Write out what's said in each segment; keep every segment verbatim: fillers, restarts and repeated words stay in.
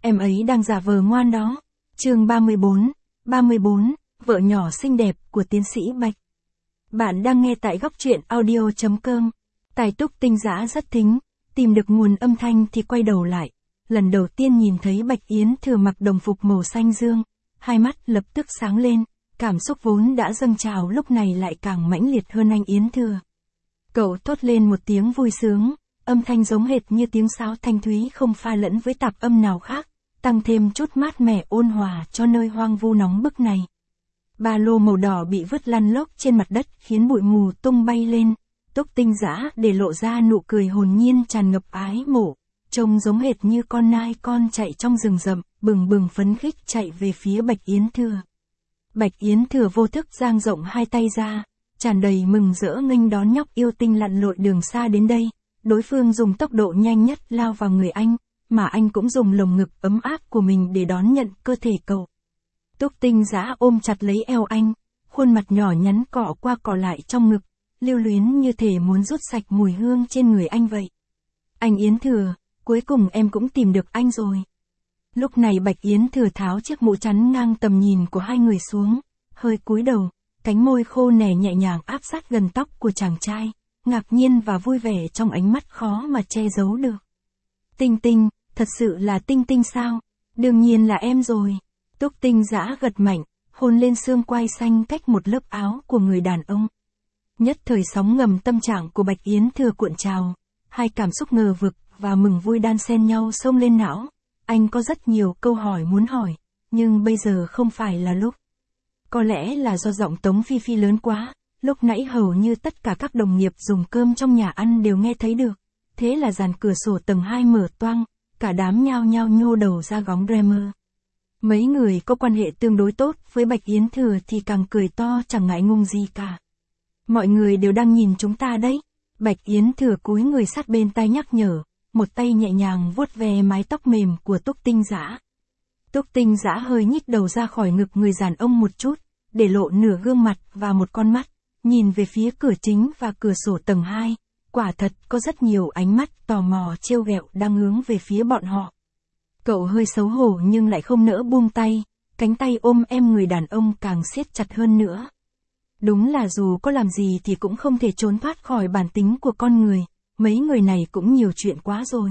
em ấy đang giả vờ ngoan đó. Chương ba mươi bốn, ba mươi bốn, vợ nhỏ xinh đẹp của tiến sĩ Bạch. Bạn đang nghe tại góc truyện audio chấm com. Tài Túc tinh dã rất thính, tìm được nguồn âm thanh thì quay đầu lại. Lần đầu tiên nhìn thấy Bạch Yến Thừa mặc đồng phục màu xanh dương, hai mắt lập tức sáng lên, cảm xúc vốn đã dâng trào lúc này lại càng mãnh liệt hơn. Anh Yến Thừa. Cậu thốt lên một tiếng vui sướng, âm thanh giống hệt như tiếng sáo thanh thúy không pha lẫn với tạp âm nào khác, tăng thêm chút mát mẻ ôn hòa cho nơi hoang vu nóng bức này. Ba lô màu đỏ bị vứt lăn lóc trên mặt đất khiến bụi mù tung bay lên, Túc tinh dã để lộ ra nụ cười hồn nhiên tràn ngập ái mộ, trông giống hệt như con nai con chạy trong rừng rậm, bừng bừng phấn khích chạy về phía Bạch Yến Thừa. Bạch Yến Thừa vô thức dang rộng hai tay ra, tràn đầy mừng rỡ nghênh đón nhóc yêu tinh lặn lội đường xa đến đây. Đối phương dùng tốc độ nhanh nhất lao vào người anh, mà anh cũng dùng lồng ngực ấm áp của mình để đón nhận cơ thể cậu. Túc tinh dã ôm chặt lấy eo anh, khuôn mặt nhỏ nhắn cọ qua cọ lại trong ngực, lưu luyến như thể muốn rút sạch mùi hương trên người anh vậy. Anh Yến Thừa, cuối cùng em cũng tìm được anh rồi. Lúc này Bạch Yến Thừa tháo chiếc mũ chắn ngang tầm nhìn của hai người xuống, hơi cúi đầu, cánh môi khô nẻ nhẹ nhàng áp sát gần tóc của chàng trai, ngạc nhiên và vui vẻ trong ánh mắt khó mà che giấu được. Tinh Tinh, thật sự là Tinh Tinh sao? Đương nhiên là em rồi. Túc tinh dã gật mạnh, hôn lên xương quai xanh cách một lớp áo của người đàn ông. Nhất thời sóng ngầm tâm trạng của Bạch Yến Thừa cuộn trào, hai cảm xúc ngờ vực và mừng vui đan xen nhau xông lên não. Anh có rất nhiều câu hỏi muốn hỏi, nhưng bây giờ không phải là lúc. Có lẽ là do giọng Tống Phi Phi lớn quá, lúc nãy hầu như tất cả các đồng nghiệp dùng cơm trong nhà ăn đều nghe thấy được. Thế là dàn cửa sổ tầng hai mở toang, cả đám nhao nhao nhô đầu ra góng Dreamer. Mấy người có quan hệ tương đối tốt với Bạch Yến Thừa thì càng cười to chẳng ngại ngùng gì cả. Mọi người đều đang nhìn chúng ta đấy. Bạch Yến Thừa cúi người sát bên tai nhắc nhở, một tay nhẹ nhàng vuốt ve mái tóc mềm của Túc tinh dã. Túc tinh dã hơi nhích đầu ra khỏi ngực người đàn ông một chút, để lộ nửa gương mặt và một con mắt, nhìn về phía cửa chính và cửa sổ tầng hai, quả thật có rất nhiều ánh mắt tò mò trêu ghẹo đang hướng về phía bọn họ. Cậu hơi xấu hổ nhưng lại không nỡ buông tay, cánh tay ôm em người đàn ông càng siết chặt hơn nữa. Đúng là dù có làm gì thì cũng không thể trốn thoát khỏi bản tính của con người, mấy người này cũng nhiều chuyện quá rồi.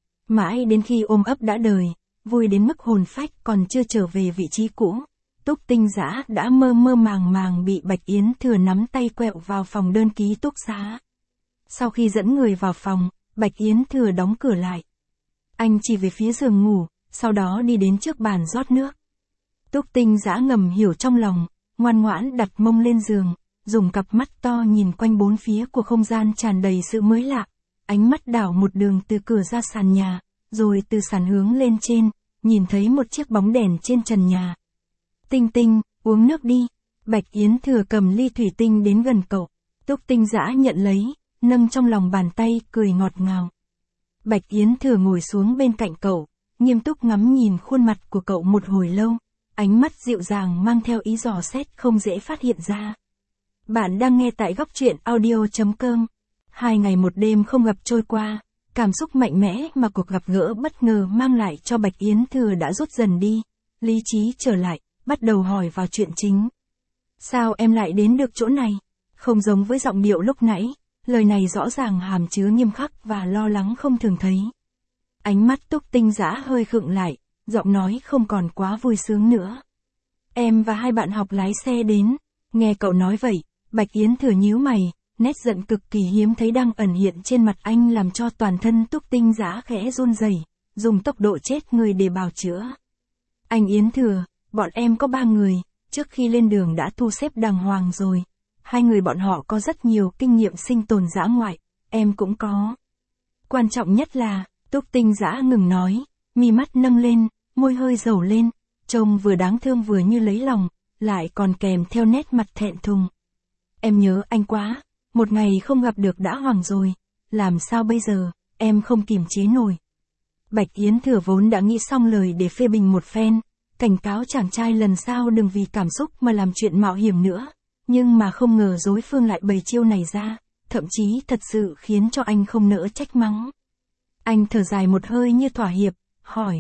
Mãi đến khi ôm ấp đã đời, vui đến mức hồn phách còn chưa trở về vị trí cũ, Túc tinh dã đã mơ mơ màng màng bị Bạch Yến Thừa nắm tay quẹo vào phòng đơn ký túc xá. Sau khi dẫn người vào phòng, Bạch Yến Thừa đóng cửa lại. Anh chỉ về phía giường ngủ, sau đó đi đến trước bàn rót nước. Túc tinh dã ngầm hiểu trong lòng, ngoan ngoãn đặt mông lên giường, dùng cặp mắt to nhìn quanh bốn phía của không gian tràn đầy sự mới lạ, ánh mắt đảo một đường từ cửa ra sàn nhà, rồi từ sàn hướng lên trên, nhìn thấy một chiếc bóng đèn trên trần nhà. Tinh Tinh, uống nước đi. Bạch Yến Thừa cầm ly thủy tinh đến gần cậu. Túc tinh dã nhận lấy, nâng trong lòng bàn tay, cười ngọt ngào. Bạch Yến Thừa ngồi xuống bên cạnh cậu, nghiêm túc ngắm nhìn khuôn mặt của cậu một hồi lâu, ánh mắt dịu dàng mang theo ý dò xét không dễ phát hiện ra. Bạn đang nghe tại góc truyện audio chấm com. Hai ngày một đêm không gặp trôi qua, cảm xúc mạnh mẽ mà cuộc gặp gỡ bất ngờ mang lại cho Bạch Yến Thừa đã rút dần đi, lý trí trở lại, bắt đầu hỏi vào chuyện chính. Sao em lại đến được chỗ này? Không giống với giọng điệu lúc nãy, lời này rõ ràng hàm chứa nghiêm khắc và lo lắng không thường thấy. Ánh mắt Túc tinh dã hơi khựng lại, giọng nói không còn quá vui sướng nữa. Em và hai bạn học lái xe đến. Nghe cậu nói vậy, Bạch Yến Thừa nhíu mày, nét giận cực kỳ hiếm thấy đang ẩn hiện trên mặt anh làm cho toàn thân Túc tinh dã khẽ run rẩy, dùng tốc độ chết người để bào chữa. Anh Yến Thừa, bọn em có ba người, trước khi lên đường đã thu xếp đàng hoàng rồi. Hai người bọn họ có rất nhiều kinh nghiệm sinh tồn dã ngoại, em cũng có. Quan trọng nhất là, Túc tinh dã ngừng nói, mi mắt nâng lên, môi hơi dầu lên, trông vừa đáng thương vừa như lấy lòng, lại còn kèm theo nét mặt thẹn thùng. Em nhớ anh quá, một ngày không gặp được đã hoảng rồi, làm sao bây giờ, em không kìm chế nổi. Bạch Yến Thừa vốn đã nghĩ xong lời để phê bình một phen, cảnh cáo chàng trai lần sau đừng vì cảm xúc mà làm chuyện mạo hiểm nữa, nhưng mà không ngờ đối phương lại bày chiêu này ra, thậm chí thật sự khiến cho anh không nỡ trách mắng. Anh thở dài một hơi như thỏa hiệp, hỏi,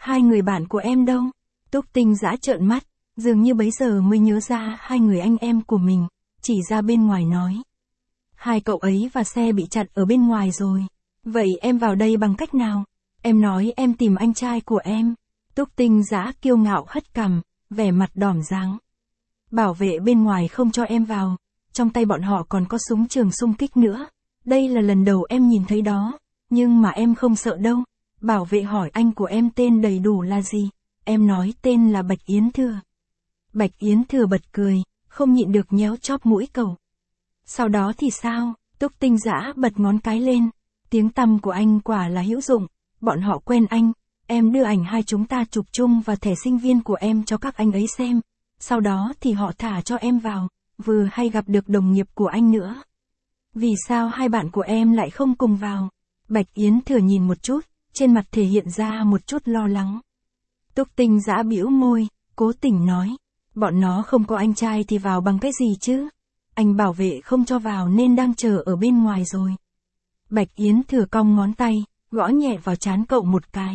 hai người bạn của em đâu? Túc Tinh Dã trợn mắt, dường như bấy giờ mới nhớ ra hai người anh em của mình, chỉ ra bên ngoài nói. Hai cậu ấy và xe bị chặn ở bên ngoài rồi. Vậy em vào đây bằng cách nào? Em nói em tìm anh trai của em. Túc Tinh Dã kiêu ngạo hất cằm, vẻ mặt đỏm dáng. Bảo vệ bên ngoài không cho em vào, trong tay bọn họ còn có súng trường xung kích nữa. Đây là lần đầu em nhìn thấy đó, nhưng mà em không sợ đâu. Bảo vệ hỏi anh của em tên đầy đủ là gì? Em nói tên là Bạch Yến Thừa. Bạch Yến Thừa bật cười, không nhịn được nhéo chóp mũi cậu. Sau đó thì sao? Túc Tinh Dã bật ngón cái lên. Tiếng tăm của anh quả là hữu dụng, bọn họ quen anh. Em đưa ảnh hai chúng ta chụp chung và thẻ sinh viên của em cho các anh ấy xem. Sau đó thì họ thả cho em vào, vừa hay gặp được đồng nghiệp của anh nữa. Vì sao hai bạn của em lại không cùng vào? Bạch Yến Thừa nhìn một chút, trên mặt thể hiện ra một chút lo lắng. Túc Tinh Dã bĩu môi, cố tình nói. Bọn nó không có anh trai thì vào bằng cái gì chứ? Anh bảo vệ không cho vào nên đang chờ ở bên ngoài rồi. Bạch Yến Thừa cong ngón tay, gõ nhẹ vào trán cậu một cái.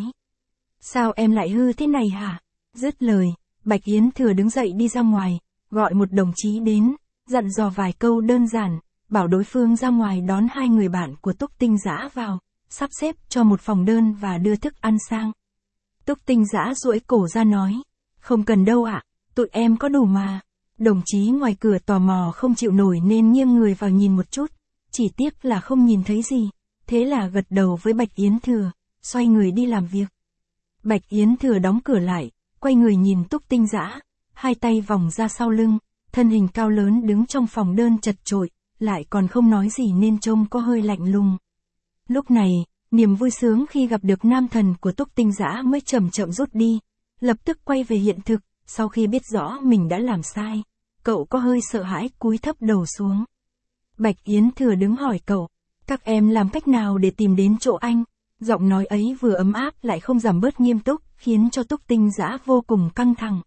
Sao em lại hư thế này hả? Dứt lời, Bạch Yến Thừa đứng dậy đi ra ngoài, gọi một đồng chí đến, dặn dò vài câu đơn giản, bảo đối phương ra ngoài đón hai người bạn của Túc Tinh Dã vào, sắp xếp cho một phòng đơn và đưa thức ăn sang. Túc Tinh Dã duỗi cổ ra nói, không cần đâu ạ, tụi em có đủ mà. Đồng chí ngoài cửa tò mò không chịu nổi nên nghiêng người vào nhìn một chút, chỉ tiếc là không nhìn thấy gì, thế là gật đầu với Bạch Yến Thừa, xoay người đi làm việc. Bạch Yến Thừa đóng cửa lại, quay người nhìn Túc Tinh Dã, hai tay vòng ra sau lưng, thân hình cao lớn đứng trong phòng đơn chật chội, lại còn không nói gì nên trông có hơi lạnh lùng. Lúc này, niềm vui sướng khi gặp được nam thần của Túc Tinh Dã mới chậm chậm rút đi, lập tức quay về hiện thực, sau khi biết rõ mình đã làm sai, cậu có hơi sợ hãi cúi thấp đầu xuống. Bạch Yến Thừa đứng hỏi cậu, các em làm cách nào để tìm đến chỗ anh? Giọng nói ấy vừa ấm áp lại không giảm bớt nghiêm túc, khiến cho Túc Tinh Dã vô cùng căng thẳng.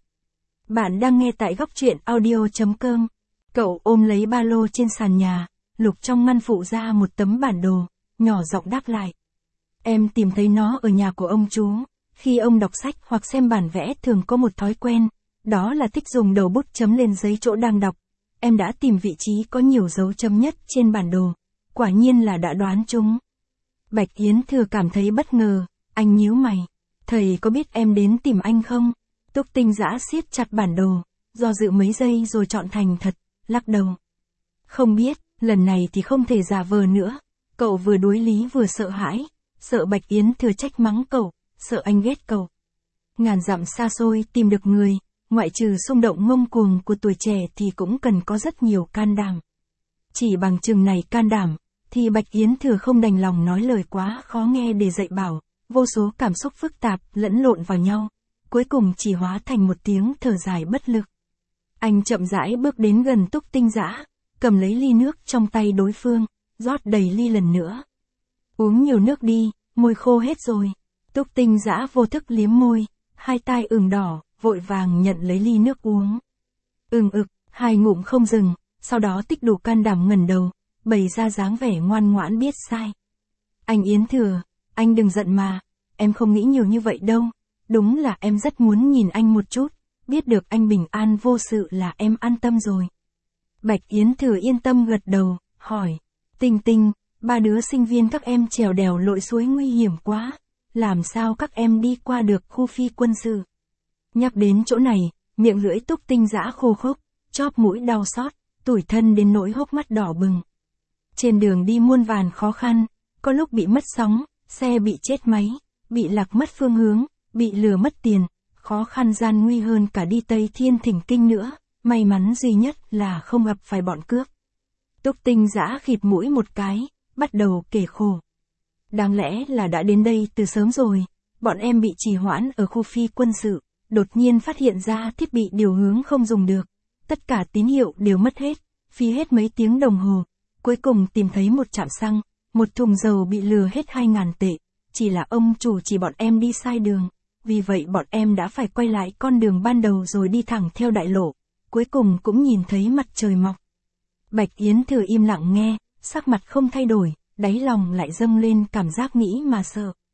Bạn đang nghe tại góc truyện audio chấm com. Cậu ôm lấy ba lô trên sàn nhà, lục trong ngăn phụ ra một tấm bản đồ, nhỏ giọng đáp lại. Em tìm thấy nó ở nhà của ông chú. Khi ông đọc sách hoặc xem bản vẽ thường có một thói quen, đó là thích dùng đầu bút chấm lên giấy chỗ đang đọc. Em đã tìm vị trí có nhiều dấu chấm nhất trên bản đồ. Quả nhiên là đã đoán chúng. Bạch Yến Thừa cảm thấy bất ngờ, anh nhíu mày. Thầy có biết em đến tìm anh không? Túc Tinh Dã siết chặt bản đồ, do dự mấy giây rồi chọn thành thật, lắc đầu. Không biết, lần này thì không thể giả vờ nữa. Cậu vừa đối lý vừa sợ hãi, sợ Bạch Yến Thừa trách mắng cậu, sợ anh ghét cậu. Ngàn dặm xa xôi tìm được người, ngoại trừ xung động ngông cuồng của tuổi trẻ thì cũng cần có rất nhiều can đảm. Chỉ bằng chừng này can đảm, thì Bạch Yến Thừa không đành lòng nói lời quá khó nghe để dạy bảo, vô số cảm xúc phức tạp lẫn lộn vào nhau, cuối cùng chỉ hóa thành một tiếng thở dài bất lực. Anh chậm rãi bước đến gần Túc Tinh Dã, cầm lấy ly nước trong tay đối phương, rót đầy ly lần nữa. Uống nhiều nước đi, môi khô hết rồi. Túc Tinh Dã vô thức liếm môi, hai tai ửng đỏ, vội vàng nhận lấy ly nước uống. Ừng ực, hai ngụm không dừng, sau đó tích đủ can đảm ngẩng đầu, bày ra dáng vẻ ngoan ngoãn biết sai. Anh Yến Thừa, anh đừng giận mà, em không nghĩ nhiều như vậy đâu, đúng là em rất muốn nhìn anh một chút, biết được anh bình an vô sự là em an tâm rồi. Bạch Yến Thừa yên tâm gật đầu, hỏi, Tinh Tinh, ba đứa sinh viên các em trèo đèo lội suối nguy hiểm quá, làm sao các em đi qua được khu phi quân sự? Nhắc đến chỗ này, miệng lưỡi Túc Tinh Dã khô khốc, chóp mũi đau xót, tủi thân đến nỗi hốc mắt đỏ bừng. Trên đường đi muôn vàn khó khăn, có lúc bị mất sóng, xe bị chết máy, bị lạc mất phương hướng, bị lừa mất tiền, khó khăn gian nguy hơn cả đi Tây Thiên Thỉnh Kinh nữa, may mắn duy nhất là không gặp phải bọn cướp. Túc Tinh Dã khịt mũi một cái, bắt đầu kể khổ. Đáng lẽ là đã đến đây từ sớm rồi, bọn em bị trì hoãn ở khu phi quân sự, đột nhiên phát hiện ra thiết bị điều hướng không dùng được, tất cả tín hiệu đều mất hết, phi hết mấy tiếng đồng hồ, cuối cùng tìm thấy một trạm xăng, một thùng dầu bị lừa hết hai ngàn tệ, chỉ là ông chủ chỉ bọn em đi sai đường, vì vậy bọn em đã phải quay lại con đường ban đầu rồi đi thẳng theo đại lộ, cuối cùng cũng nhìn thấy mặt trời mọc. Bạch Yến Thừa im lặng nghe, sắc mặt không thay đổi, đáy lòng lại dâng lên cảm giác nghĩ mà sợ.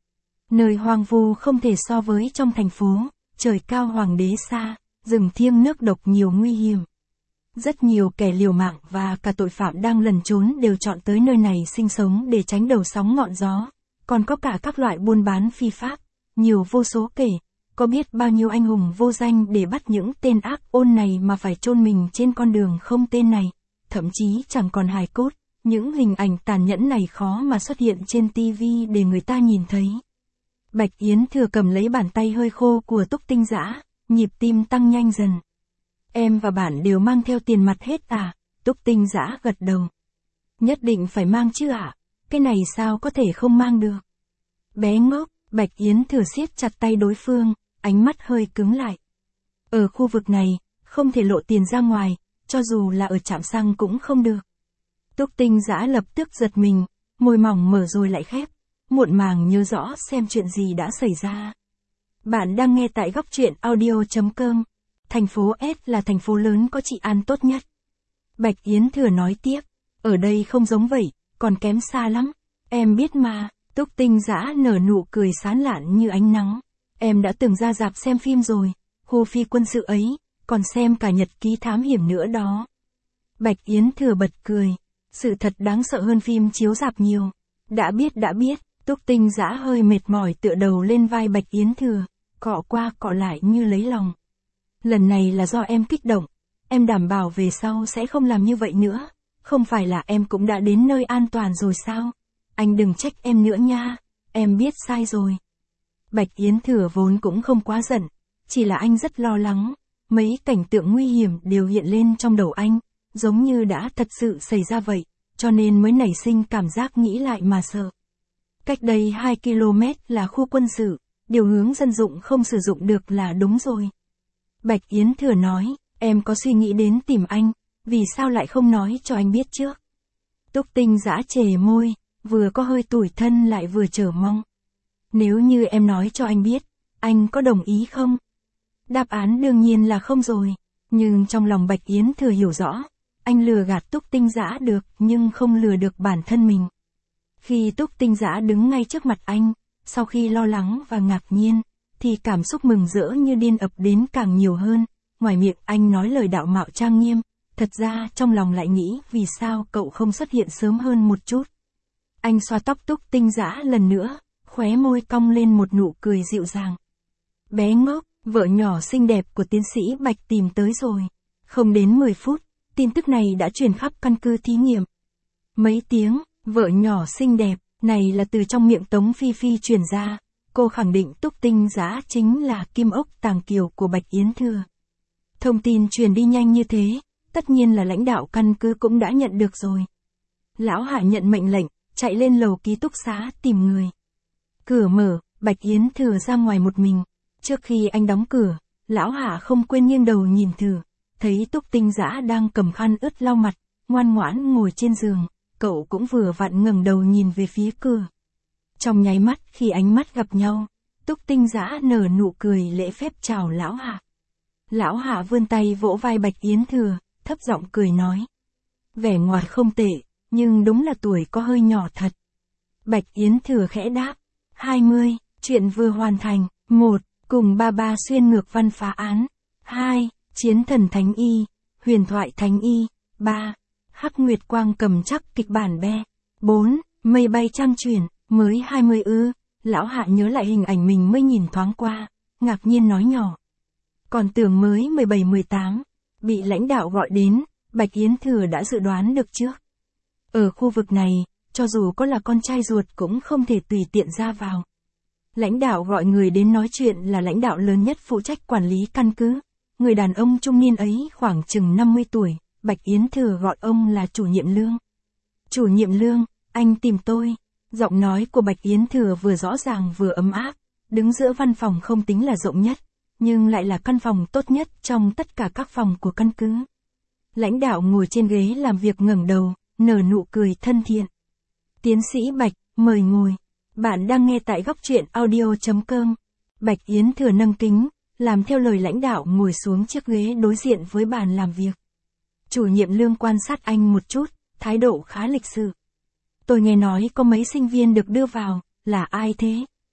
Nơi hoang vu không thể so với trong thành phố, trời cao hoàng đế xa, rừng thiêng nước độc nhiều nguy hiểm. Rất nhiều kẻ liều mạng và cả tội phạm đang lẩn trốn đều chọn tới nơi này sinh sống để tránh đầu sóng ngọn gió, còn có cả các loại buôn bán phi pháp, nhiều vô số kể, có biết bao nhiêu anh hùng vô danh để bắt những tên ác ôn này mà phải chôn mình trên con đường không tên này, thậm chí chẳng còn hài cốt, những hình ảnh tàn nhẫn này khó mà xuất hiện trên ti vi để người ta nhìn thấy. Bạch Yến Thừa cầm lấy bàn tay hơi khô của Túc Tinh Dã, nhịp tim tăng nhanh dần. Em và bạn đều mang theo tiền mặt hết à? Túc Tinh Dã gật đầu. Nhất định phải mang chứ ạ, à? Cái này sao có thể không mang được? Bé ngốc, Bạch Yến Thừa siết chặt tay đối phương, ánh mắt hơi cứng lại. Ở khu vực này, không thể lộ tiền ra ngoài, cho dù là ở trạm xăng cũng không được. Túc Tinh Dã lập tức giật mình, môi mỏng mở rồi lại khép, muộn màng nhớ rõ xem chuyện gì đã xảy ra. Bạn đang nghe tại góc truyện audio chấm com. Thành phố S là thành phố lớn có trị an tốt nhất. Bạch Yến Thừa nói tiếp, ở đây không giống vậy, còn kém xa lắm. Em biết mà, Túc Tinh Dã nở nụ cười sán lạn như ánh nắng. Em đã từng ra rạp xem phim rồi, khu phi quân sự ấy, còn xem cả nhật ký thám hiểm nữa đó. Bạch Yến Thừa bật cười, sự thật đáng sợ hơn phim chiếu rạp nhiều. Đã biết đã biết, Túc Tinh Dã hơi mệt mỏi tựa đầu lên vai Bạch Yến Thừa, cọ qua cọ lại như lấy lòng. Lần này là do em kích động, em đảm bảo về sau sẽ không làm như vậy nữa, không phải là em cũng đã đến nơi an toàn rồi sao? Anh đừng trách em nữa nha, em biết sai rồi. Bạch Yến Thừa vốn cũng không quá giận, chỉ là anh rất lo lắng, mấy cảnh tượng nguy hiểm đều hiện lên trong đầu anh, giống như đã thật sự xảy ra vậy, cho nên mới nảy sinh cảm giác nghĩ lại mà sợ. Cách đây hai ki lô mét là khu quân sự, điều hướng dân dụng không sử dụng được là đúng rồi. Bạch Yến Thừa nói, em có suy nghĩ đến tìm anh, vì sao lại không nói cho anh biết trước? Túc Tinh Dã chề môi, vừa có hơi tủi thân lại vừa chờ mong. Nếu như em nói cho anh biết, anh có đồng ý không? Đáp án đương nhiên là không rồi, nhưng trong lòng Bạch Yến Thừa hiểu rõ, anh lừa gạt Túc Tinh Dã được nhưng không lừa được bản thân mình. Khi Túc Tinh Dã đứng ngay trước mặt anh, sau khi lo lắng và ngạc nhiên, thì cảm xúc mừng rỡ như điên ập đến càng nhiều hơn, ngoài miệng anh nói lời đạo mạo trang nghiêm, thật ra trong lòng lại nghĩ vì sao cậu không xuất hiện sớm hơn một chút. Anh xoa tóc Túc Tinh Dã lần nữa, khóe môi cong lên một nụ cười dịu dàng. Bé ngốc, vợ nhỏ xinh đẹp của tiến sĩ Bạch tìm tới rồi. Không đến mười phút, tin tức này đã truyền khắp căn cứ thí nghiệm. Mấy tiếng, vợ nhỏ xinh đẹp, này là từ trong miệng Tống Phi Phi truyền ra. Cô khẳng định Túc Tinh Dã chính là kim ốc tàng kiều của Bạch Yến Thừa. Thông tin truyền đi nhanh như thế, tất nhiên là lãnh đạo căn cứ cũng đã nhận được rồi. Lão Hạ nhận mệnh lệnh, chạy lên lầu ký túc xá tìm người. Cửa mở, Bạch Yến Thừa ra ngoài một mình. Trước khi anh đóng cửa, Lão Hạ không quên nghiêng đầu nhìn thử, thấy Túc Tinh Dã đang cầm khăn ướt lau mặt, ngoan ngoãn ngồi trên giường, cậu cũng vừa vặn ngẩng đầu nhìn về phía cửa. Trong nháy mắt khi ánh mắt gặp nhau, Túc Tinh Dã nở nụ cười lễ phép chào Lão Hạ. Lão Hạ vươn tay vỗ vai Bạch Yến Thừa, thấp giọng cười nói. Vẻ ngoài không tệ, nhưng đúng là tuổi có hơi nhỏ thật. Bạch Yến Thừa khẽ đáp. hai mươi, chuyện vừa hoàn thành. một. Cùng ba ba xuyên ngược văn phá án. hai. Chiến thần Thánh Y, huyền thoại Thánh Y. ba. Hắc Nguyệt Quang cầm chắc kịch bản be. bốn. Mây bay trăm chuyển, mới hai mươi ư. Lão Hạ nhớ lại hình ảnh mình mới nhìn thoáng qua, ngạc nhiên nói nhỏ. Còn tưởng mới mười bảy mười tám, bị lãnh đạo gọi đến, Bạch Yến Thừa đã dự đoán được trước. Ở khu vực này, cho dù có là con trai ruột cũng không thể tùy tiện ra vào. Lãnh đạo gọi người đến nói chuyện là lãnh đạo lớn nhất phụ trách quản lý căn cứ. Người đàn ông trung niên ấy khoảng chừng năm mươi tuổi, Bạch Yến Thừa gọi ông là chủ nhiệm Lương. Chủ nhiệm Lương, anh tìm tôi. Giọng nói của Bạch Yến Thừa vừa rõ ràng vừa ấm áp, đứng giữa văn phòng không tính là rộng nhất, nhưng lại là căn phòng tốt nhất trong tất cả các phòng của căn cứ. Lãnh đạo ngồi trên ghế làm việc ngẩng đầu, nở nụ cười thân thiện. Tiến sĩ Bạch, mời ngồi. Bạn đang nghe tại góc truyện audio chấm com. Bạch Yến Thừa nâng kính, làm theo lời lãnh đạo ngồi xuống chiếc ghế đối diện với bàn làm việc. Chủ nhiệm Lương quan sát anh một chút, thái độ khá lịch sự. Tôi nghe nói có mấy sinh viên được đưa vào, là ai thế?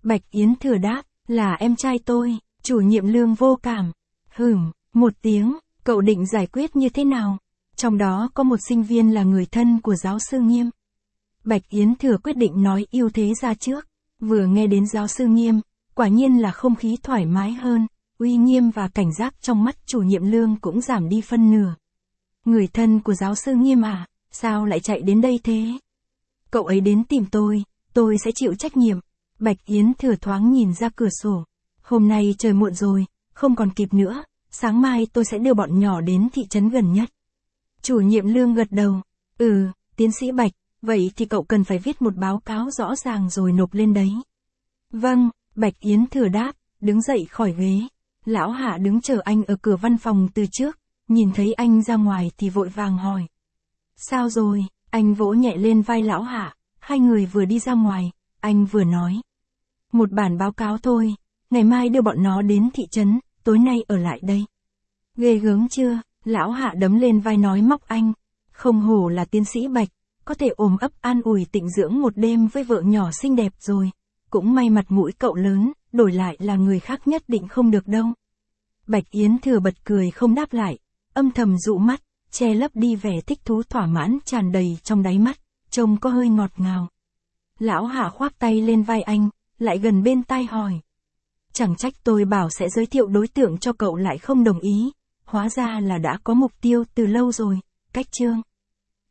Bạch Yến Thừa đáp, là em trai tôi. Chủ nhiệm Lương vô cảm. Hửm, một tiếng, cậu định giải quyết như thế nào? Trong đó có một sinh viên là người thân của giáo sư Nghiêm. Bạch Yến Thừa quyết định nói ưu thế ra trước. Vừa nghe đến giáo sư Nghiêm, quả nhiên là không khí thoải mái hơn, uy nghiêm và cảnh giác trong mắt chủ nhiệm Lương cũng giảm đi phân nửa. Người thân của giáo sư Nghiêm à, sao lại chạy đến đây thế? Cậu ấy đến tìm tôi, tôi sẽ chịu trách nhiệm. Bạch Yến Thừa thoáng nhìn ra cửa sổ. Hôm nay trời muộn rồi, không còn kịp nữa, sáng mai tôi sẽ đưa bọn nhỏ đến thị trấn gần nhất. Chủ nhiệm Lương gật đầu. Ừ, tiến sĩ Bạch, vậy thì cậu cần phải viết một báo cáo rõ ràng rồi nộp lên đấy. Vâng, Bạch Yến Thừa đáp, đứng dậy khỏi ghế. Lão Hạ đứng chờ anh ở cửa văn phòng từ trước, nhìn thấy anh ra ngoài thì vội vàng hỏi. Sao rồi? Anh vỗ nhẹ lên vai Lão Hạ, hai người vừa đi ra ngoài, anh vừa nói. Một bản báo cáo thôi, ngày mai đưa bọn nó đến thị trấn, tối nay ở lại đây. Ghê gớm chưa? Lão Hạ đấm lên vai nói móc anh. Không hổ là tiến sĩ Bạch, có thể ôm ấp an ủi tịnh dưỡng một đêm với vợ nhỏ xinh đẹp rồi. Cũng may mặt mũi cậu lớn, đổi lại là người khác nhất định không được đâu. Bạch Yến Thừa bật cười không đáp lại, âm thầm dụ mắt, che lấp đi vẻ thích thú thỏa mãn tràn đầy trong đáy mắt, trông có hơi ngọt ngào. Lão Hạ khoác tay lên vai anh, lại gần bên tai hỏi. Chẳng trách tôi bảo sẽ giới thiệu đối tượng cho cậu lại không đồng ý, hóa ra là đã có mục tiêu từ lâu rồi, cách chương.